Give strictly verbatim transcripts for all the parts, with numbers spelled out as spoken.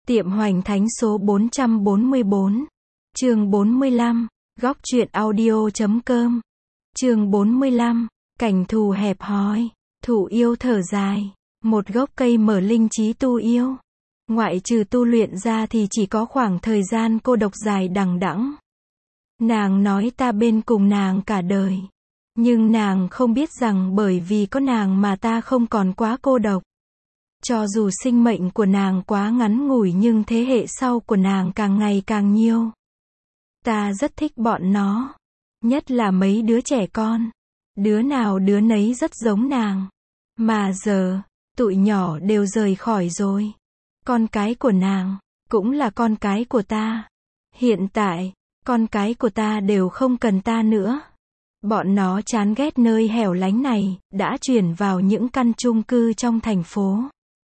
Tiệm Hoành Thánh số bốn trăm bốn mươi bốn. Chương bốn mươi lăm. Góc truyện audio chấm com. Chương bốn mươi lăm. Cảnh thù hẹp hòi. Thụ yêu thở dài. Một gốc cây mở linh trí tu yêu. Ngoại trừ tu luyện ra thì chỉ có khoảng thời gian cô độc dài đằng đẵng. Nàng nói ta bên cùng nàng cả đời. Nhưng nàng không biết rằng bởi vì có nàng mà ta không còn quá cô độc. Cho dù sinh mệnh của nàng quá ngắn ngủi nhưng thế hệ sau của nàng càng ngày càng nhiều. Ta rất thích bọn nó. Nhất là mấy đứa trẻ con. Đứa nào đứa nấy rất giống nàng. Mà giờ, tụi nhỏ đều rời khỏi rồi. Con cái của nàng, cũng là con cái của ta. Hiện tại, con cái của ta đều không cần ta nữa. Bọn nó chán ghét nơi hẻo lánh này, đã chuyển vào những căn chung cư trong thành phố.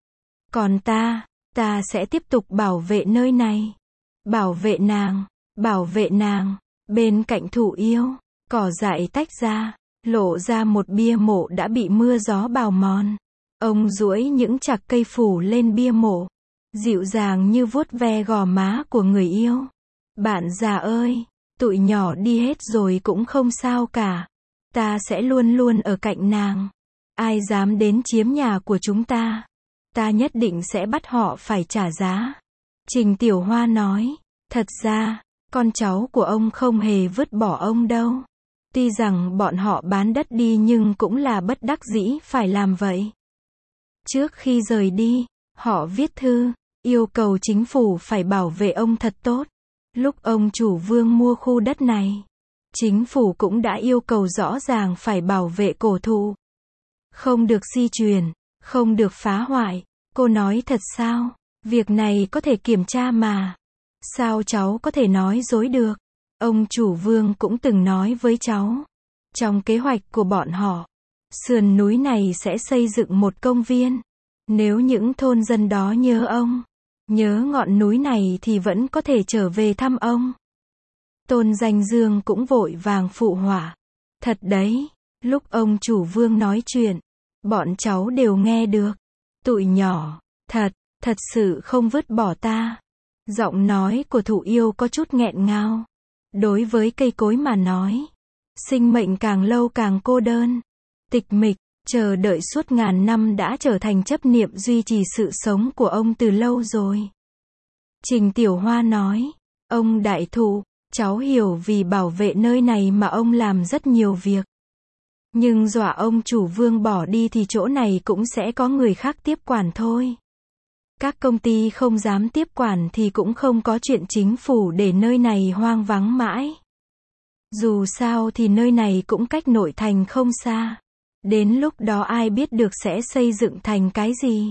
Còn ta, ta sẽ tiếp tục bảo vệ nơi này. Bảo vệ nàng, bảo vệ nàng. Bên cạnh Thụ yêu, cỏ dại tách ra, lộ ra một bia mộ đã bị mưa gió bào mòn. Ông duỗi những chạc cây phủ lên bia mộ, dịu dàng như vuốt ve gò má của người yêu. Bạn già ơi, tụi nhỏ đi hết rồi cũng không sao cả. Ta sẽ luôn luôn ở cạnh nàng. Ai dám đến chiếm nhà của chúng ta, ta nhất định sẽ bắt họ phải trả giá. Trình Tiểu Hoa nói, thật ra, con cháu của ông không hề vứt bỏ ông đâu. Tuy rằng bọn họ bán đất đi nhưng cũng là bất đắc dĩ phải làm vậy. Trước khi rời đi, họ viết thư, yêu cầu chính phủ phải bảo vệ ông thật tốt. Lúc ông chủ Vương mua khu đất này, chính phủ cũng đã yêu cầu rõ ràng phải bảo vệ cổ thụ. Không được di chuyển, không được phá hoại. Cô nói thật sao? Việc này có thể kiểm tra mà. Sao cháu có thể nói dối được? Ông chủ Vương cũng từng nói với cháu. Trong kế hoạch của bọn họ, sườn núi này sẽ xây dựng một công viên. Nếu những thôn dân đó nhớ ông, nhớ ngọn núi này thì vẫn có thể trở về thăm ông. Tôn Danh Dương cũng vội vàng phụ họa. Thật đấy, lúc ông chủ Vương nói chuyện, bọn cháu đều nghe được. Tụi nhỏ, thật, thật sự không vứt bỏ ta. Giọng nói của Thụ yêu có chút nghẹn ngào. Đối với cây cối mà nói, sinh mệnh càng lâu càng cô đơn, tịch mịch, chờ đợi suốt ngàn năm đã trở thành chấp niệm duy trì sự sống của ông từ lâu rồi. Trình Tiểu Hoa nói, ông đại thụ, cháu hiểu vì bảo vệ nơi này mà ông làm rất nhiều việc. Nhưng dọa ông chủ Vương bỏ đi thì chỗ này cũng sẽ có người khác tiếp quản thôi. Các công ty không dám tiếp quản thì cũng không có chuyện chính phủ để nơi này hoang vắng mãi. Dù sao thì nơi này cũng cách nội thành không xa. Đến lúc đó ai biết được sẽ xây dựng thành cái gì.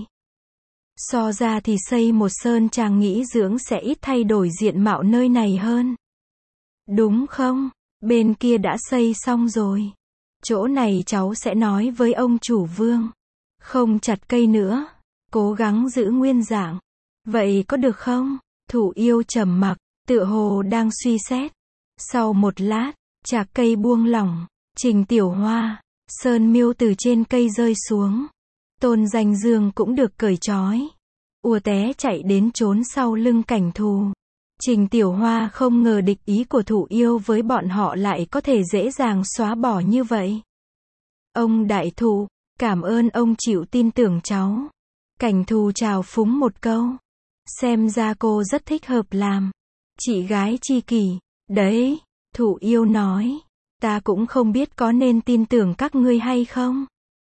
So ra thì xây một sơn trang nghỉ dưỡng sẽ ít thay đổi diện mạo nơi này hơn. Đúng không? Bên kia đã xây xong rồi. Chỗ này cháu sẽ nói với ông chủ Vương. Không chặt cây nữa. Cố gắng giữ nguyên dạng. Vậy có được không? Thụ yêu trầm mặc, tựa hồ đang suy xét. Sau một lát, chạc cây buông lỏng. Trình Tiểu Hoa, sơn miêu từ trên cây rơi xuống. Tôn Danh Dương cũng được cởi trói. Ùa té chạy đến trốn sau lưng cảnh thù. Trình Tiểu Hoa không ngờ địch ý của Thụ yêu với bọn họ lại có thể dễ dàng xóa bỏ như vậy. Ông đại thụ, cảm ơn ông chịu tin tưởng cháu. Cảnh thù chào phúng một câu. Xem ra cô rất thích hợp làm chị gái tri kỷ. Đấy, Thụ yêu nói. Ta cũng không biết có nên tin tưởng các ngươi hay không.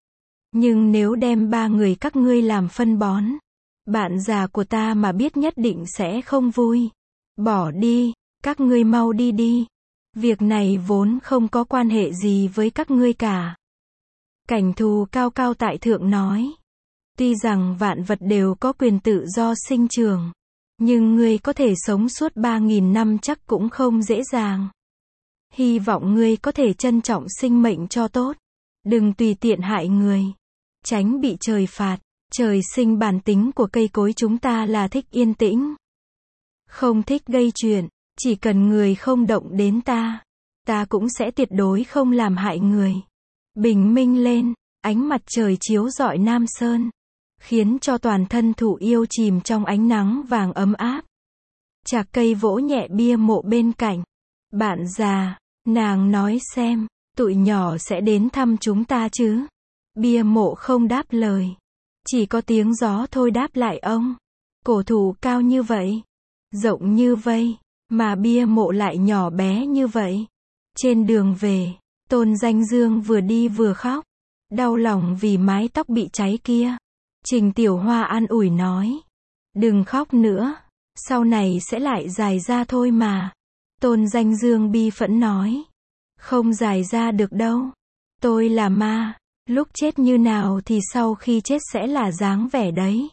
Nhưng nếu đem ba người các ngươi làm phân bón, bạn già của ta mà biết nhất định sẽ không vui. Bỏ đi, các ngươi mau đi đi. Việc này vốn không có quan hệ gì với các ngươi cả. Cảnh thù cao cao tại thượng nói. Tuy rằng vạn vật đều có quyền tự do sinh trưởng, nhưng ngươi có thể sống suốt ba nghìn năm chắc cũng không dễ dàng. Hy vọng ngươi có thể trân trọng sinh mệnh cho tốt. Đừng tùy tiện hại người. Tránh bị trời phạt. Trời sinh bản tính của cây cối chúng ta là thích yên tĩnh. Không thích gây chuyện. Chỉ cần người không động đến ta, ta cũng sẽ tuyệt đối không làm hại người. Bình minh lên, ánh mặt trời chiếu rọi Nam Sơn. khiến cho toàn thân thủ yêu chìm trong ánh nắng vàng ấm áp. Chạc cây vỗ nhẹ bia mộ bên cạnh. Bạn già, nàng nói xem, tụi nhỏ sẽ đến thăm chúng ta chứ? Bia mộ không đáp lời. Chỉ có tiếng gió thôi đáp lại ông. Cổ thụ cao như vậy, rộng như vây, mà bia mộ lại nhỏ bé như vậy. Trên đường về, Tôn Danh Dương vừa đi vừa khóc. Đau lòng vì mái tóc bị cháy kia. Trình Tiểu Hoa an ủi nói. Đừng khóc nữa. Sau này sẽ lại dài ra thôi mà. Tôn Danh Dương bi phẫn nói. Không dài ra được đâu. Tôi là ma. Lúc chết như nào thì sau khi chết sẽ là dáng vẻ đấy.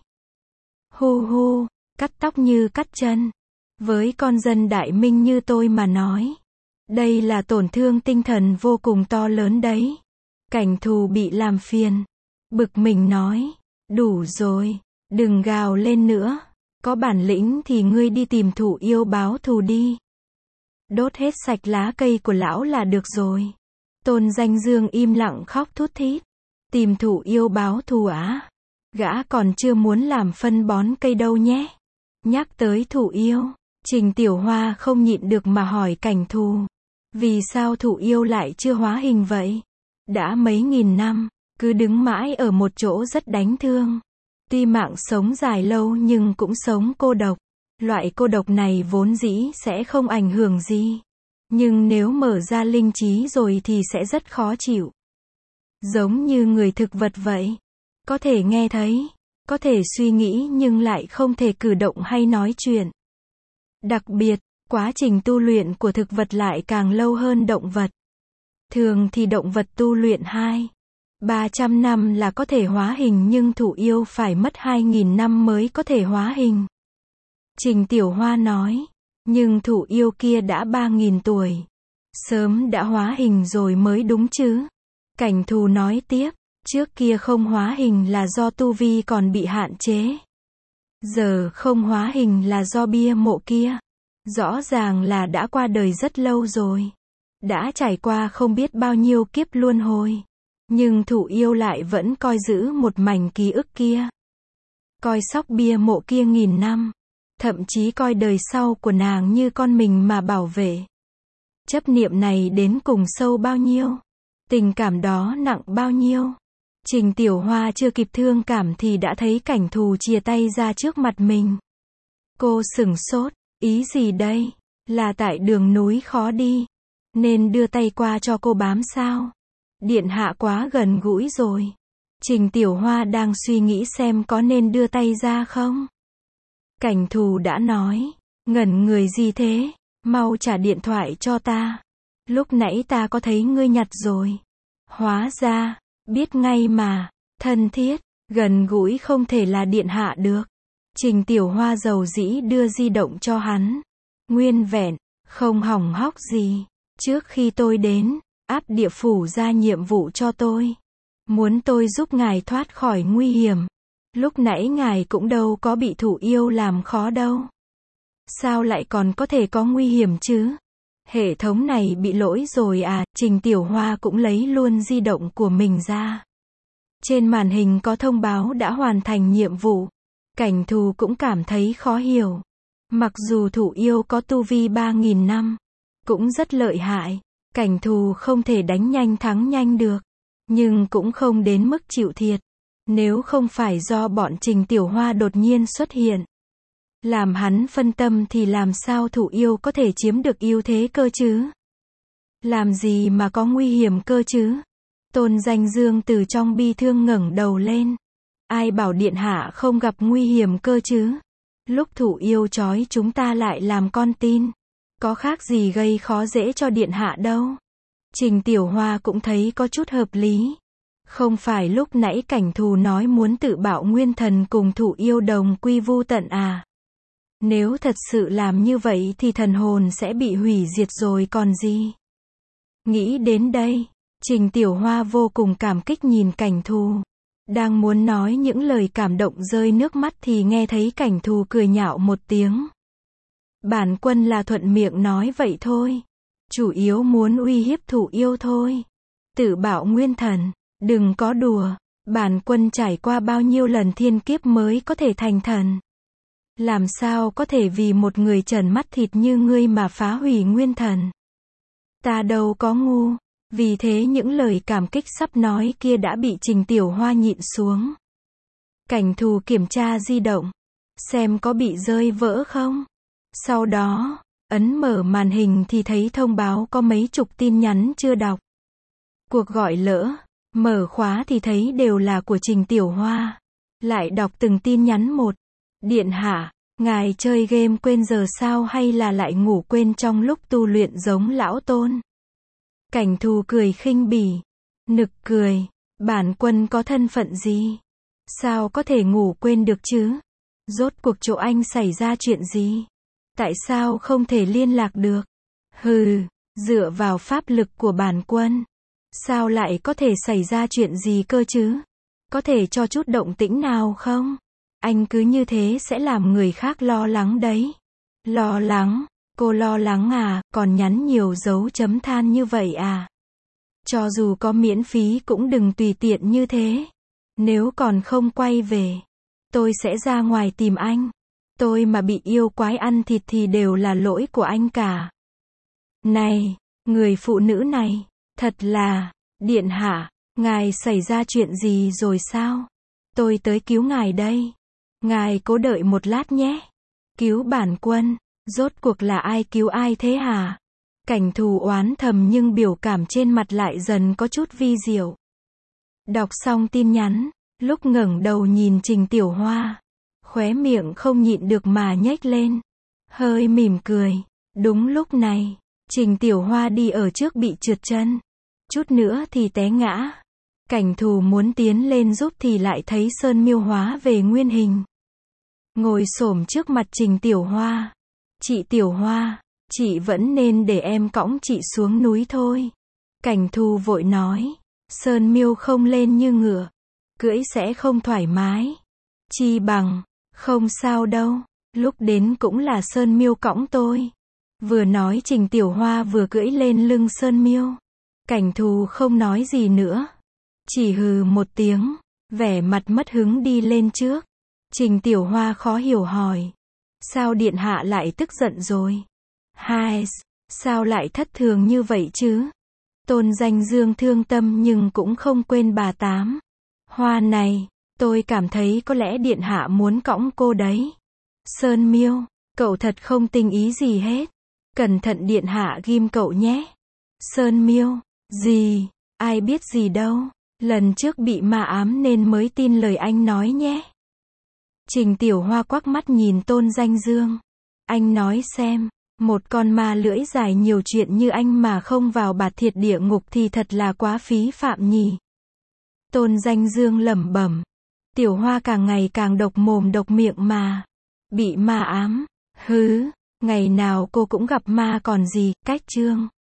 Hu hu, cắt tóc như cắt chân. Với con dân Đại Minh như tôi mà nói. Đây là tổn thương tinh thần vô cùng to lớn đấy. Cảnh thù bị làm phiền. Bực mình nói. Đủ rồi. Đừng gào lên nữa. Có bản lĩnh thì ngươi đi tìm thủ yêu báo thù đi. Đốt hết sạch lá cây của lão là được rồi. Tôn Danh Dương im lặng khóc thút thít. Tìm thủ yêu báo thù á? Gã còn chưa muốn làm phân bón cây đâu nhé. Nhắc tới thủ yêu, Trình Tiểu Hoa không nhịn được mà hỏi Cảnh Thù. Vì sao thủ yêu lại chưa hóa hình vậy? Đã mấy nghìn năm, cứ đứng mãi ở một chỗ rất đánh thương. Tuy mạng sống dài lâu nhưng cũng sống cô độc. Loại cô độc này vốn dĩ sẽ không ảnh hưởng gì. Nhưng nếu mở ra linh trí rồi thì sẽ rất khó chịu. Giống như người thực vật vậy. Có thể nghe thấy, có thể suy nghĩ nhưng lại không thể cử động hay nói chuyện. Đặc biệt, quá trình tu luyện của thực vật lại càng lâu hơn động vật. Thường thì động vật tu luyện hai, ba trăm năm là có thể hóa hình nhưng thủ yêu phải mất hai nghìn năm mới có thể hóa hình. Trình Tiểu Hoa nói, nhưng thủ yêu kia đã ba nghìn tuổi. Sớm đã hóa hình rồi mới đúng chứ. Cảnh Thù nói tiếp, trước kia không hóa hình là do tu vi còn bị hạn chế. Giờ không hóa hình là do bia mộ kia. Rõ ràng là đã qua đời rất lâu rồi. Đã trải qua không biết bao nhiêu kiếp luân hồi. Nhưng thủ yêu lại vẫn coi giữ một mảnh ký ức kia. Coi sóc bia mộ kia nghìn năm. Thậm chí coi đời sau của nàng như con mình mà bảo vệ. Chấp niệm này đến cùng sâu bao nhiêu? Tình cảm đó nặng bao nhiêu? Trình Tiểu Hoa chưa kịp thương cảm thì đã thấy Cảnh Thù chìa tay ra trước mặt mình. Cô sửng sốt, ý gì đây? Là tại đường núi khó đi, nên đưa tay qua cho cô bám sao? Điện hạ quá gần gũi rồi. Trình Tiểu Hoa đang suy nghĩ xem có nên đưa tay ra không? Cảnh Thù đã nói, ngẩn người gì thế? Mau trả điện thoại cho ta. Lúc nãy ta có thấy ngươi nhặt rồi. Hóa ra, biết ngay mà, thân thiết, gần gũi không thể là điện hạ được. Trình Tiểu Hoa dầu dĩ đưa di động cho hắn. Nguyên vẹn, không hỏng hóc gì. Trước khi tôi đến, áp địa phủ ra nhiệm vụ cho tôi. Muốn tôi giúp ngài thoát khỏi nguy hiểm. Lúc nãy ngài cũng đâu có bị thủ yêu làm khó đâu. Sao lại còn có thể có nguy hiểm chứ? Hệ thống này bị lỗi rồi à? Trình Tiểu Hoa cũng lấy luôn di động của mình ra. Trên màn hình có thông báo đã hoàn thành nhiệm vụ. Cảnh Thù cũng cảm thấy khó hiểu. Mặc dù thủ yêu có tu vi ba nghìn năm, cũng rất lợi hại. Cảnh Thù không thể đánh nhanh thắng nhanh được. Nhưng cũng không đến mức chịu thiệt. Nếu không phải do bọn Trình Tiểu Hoa đột nhiên xuất hiện, làm hắn phân tâm thì làm sao thủ yêu có thể chiếm được ưu thế cơ chứ? Làm gì mà có nguy hiểm cơ chứ? Tôn Danh Dương từ trong bi thương ngẩng đầu lên. Ai bảo điện hạ không gặp nguy hiểm cơ chứ? Lúc thủ yêu trói chúng ta lại làm con tin. Có khác gì gây khó dễ cho điện hạ đâu. Trình Tiểu Hoa cũng thấy có chút hợp lý. Không phải lúc nãy Cảnh Thù nói muốn tự bạo nguyên thần cùng thủ yêu đồng quy vu tận à? Nếu thật sự làm như vậy thì thần hồn sẽ bị hủy diệt rồi còn gì. Nghĩ đến đây, Trình Tiểu Hoa vô cùng cảm kích nhìn Cảnh Thù. Đang muốn nói những lời cảm động rơi nước mắt thì nghe thấy Cảnh Thù cười nhạo một tiếng. Bản quân là thuận miệng nói vậy thôi. Chủ yếu muốn uy hiếp thủ yêu thôi. Tự bạo nguyên thần, đừng có đùa. Bản Quân trải qua bao nhiêu lần thiên kiếp mới có thể thành thần. Làm sao có thể vì một người trần mắt thịt như ngươi mà phá hủy nguyên thần. Ta đâu có ngu. Vì thế những lời cảm kích sắp nói kia đã bị Trình Tiểu Hoa nhịn xuống. Cảnh thù kiểm tra di động. Xem có bị rơi vỡ không. Sau đó, ấn mở màn hình thì thấy thông báo có mấy chục tin nhắn chưa đọc. Cuộc gọi lỡ. Mở khóa thì thấy đều là của Trình Tiểu Hoa. Lại đọc từng tin nhắn một. Điện hạ, ngài chơi game quên giờ sao hay là lại ngủ quên trong lúc tu luyện giống lão tôn? Cảnh thù cười khinh bỉ. Nực cười. Bản Quân có thân phận gì? Sao có thể ngủ quên được chứ? Rốt cuộc chỗ anh xảy ra chuyện gì? Tại sao không thể liên lạc được? Hừ, dựa vào pháp lực của Bản Quân. Sao lại có thể xảy ra chuyện gì cơ chứ? Có thể cho chút động tĩnh nào không? Anh cứ như thế sẽ làm người khác lo lắng đấy. Lo lắng? Cô lo lắng à, còn nhắn nhiều dấu chấm than như vậy à? Cho dù có miễn phí cũng đừng tùy tiện như thế. Nếu còn không quay về, tôi sẽ ra ngoài tìm anh. Tôi mà bị yêu quái ăn thịt thì đều là lỗi của anh cả. Này, người phụ nữ này, thật là, điện hạ, ngài xảy ra chuyện gì rồi sao? Tôi tới cứu ngài đây. Ngài cố đợi một lát nhé. Cứu Bản Quân, rốt cuộc là ai cứu ai thế hả? Cảnh thù oán thầm nhưng biểu cảm trên mặt lại dần có chút vi diệu. Đọc xong tin nhắn, lúc ngẩng đầu nhìn Trình Tiểu Hoa, khóe miệng không nhịn được mà nhếch lên, hơi mỉm cười. Đúng lúc này, Trình Tiểu Hoa đi ở trước bị trượt chân, chút nữa thì té ngã. Cảnh thù muốn tiến lên giúp thì lại thấy Sơn Miêu hóa về nguyên hình, ngồi xổm trước mặt Trình Tiểu Hoa. Chị Tiểu Hoa, chị vẫn nên để em cõng chị xuống núi thôi. Cảnh thù vội nói, Sơn Miêu không lên như ngựa, cưỡi sẽ không thoải mái. Chi bằng, không sao đâu, lúc đến cũng là Sơn Miêu cõng tôi. Vừa nói Trình Tiểu Hoa vừa cưỡi lên lưng Sơn Miêu. Cảnh thù không nói gì nữa, chỉ hừ một tiếng, vẻ mặt mất hứng đi lên trước. Trình Tiểu Hoa khó hiểu hỏi, sao điện hạ lại tức giận rồi? Hai, sao lại thất thường như vậy chứ? Tôn Danh Dương thương tâm nhưng cũng không quên bà Tám Hoa này, tôi cảm thấy có lẽ điện hạ muốn cõng cô đấy. Sơn Miêu, cậu thật không tinh ý gì hết. Cẩn thận điện hạ ghim cậu nhé. Sơn Miêu, gì, ai biết gì đâu. Lần trước bị ma ám nên mới tin lời anh nói nhé. Trình Tiểu Hoa quắc mắt nhìn Tôn Danh Dương. Anh nói xem, một con ma lưỡi dài nhiều chuyện như anh mà không vào bạt thiệt địa ngục thì thật là quá phí phạm nhỉ. Tôn Danh Dương lẩm bẩm. Tiểu Hoa càng ngày càng độc mồm độc miệng mà. Bị ma ám, hứ, ngày nào cô cũng gặp ma còn gì, cách chương.